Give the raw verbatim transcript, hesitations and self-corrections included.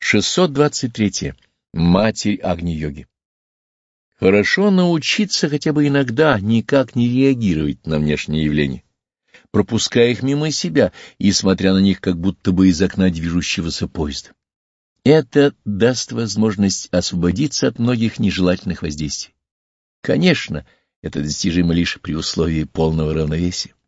шестьсот двадцать три. Матерь Агни-йоги. Хорошо научиться хотя бы иногда никак не реагировать на внешние явления, пропуская их мимо себя и смотря на них как будто бы из окна движущегося поезда. Это даст возможность освободиться от многих нежелательных воздействий. Конечно, это достижимо лишь при условии полного равновесия.